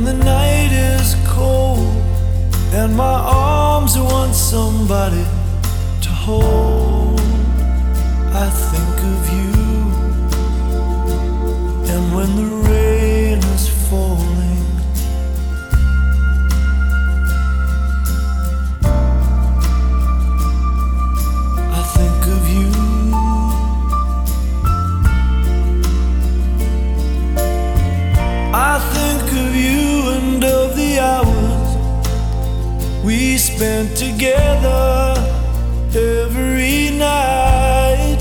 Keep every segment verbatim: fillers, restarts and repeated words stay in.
the night is cold and my arms want somebody to hold, I think of you. And when the rain is falling, I think of you. I think of you and of the hours we spent together every night.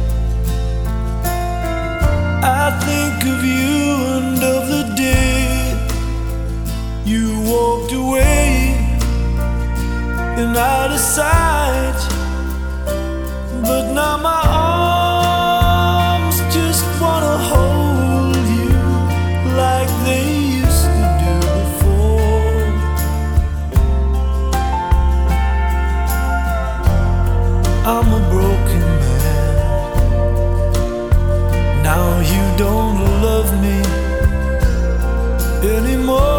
I think of you and of the day you walked away and out of sight. But now my arms just wanna hold you like they used to do before. I'm a broken man. Now you don't love me anymore.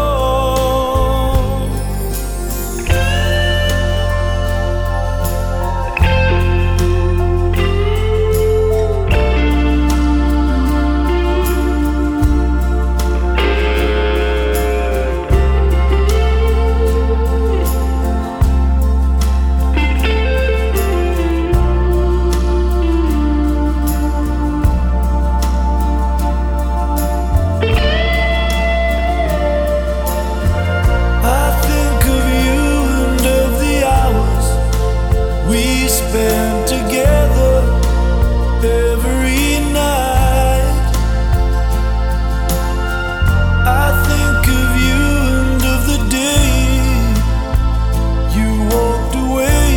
Spend together every night. I think of you and of the day you walked away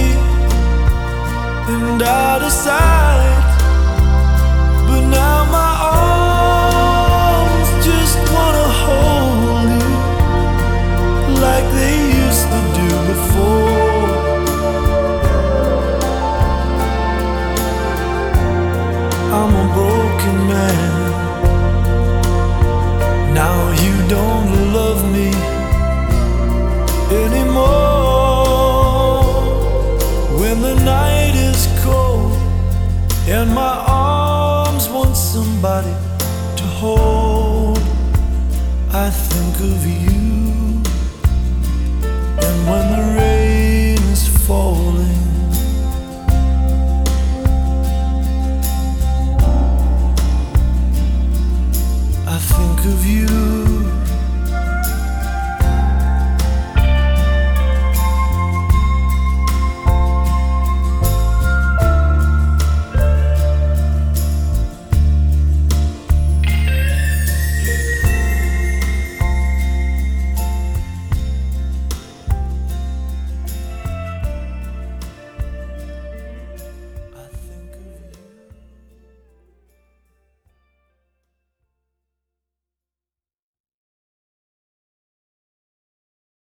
and out of sight. But now my arms just wanna hold you like they used to do before. I'm a broken man. Now you don't love me anymore. When the night is cold and my arms want somebody to hold, I think of you. And when the rain is falling,